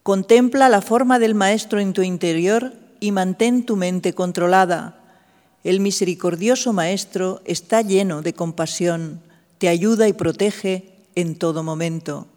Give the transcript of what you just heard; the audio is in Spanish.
Contempla la forma del Maestro en tu interior y mantén tu mente controlada. El misericordioso Maestro está lleno de compasión, te ayuda y protege en todo momento.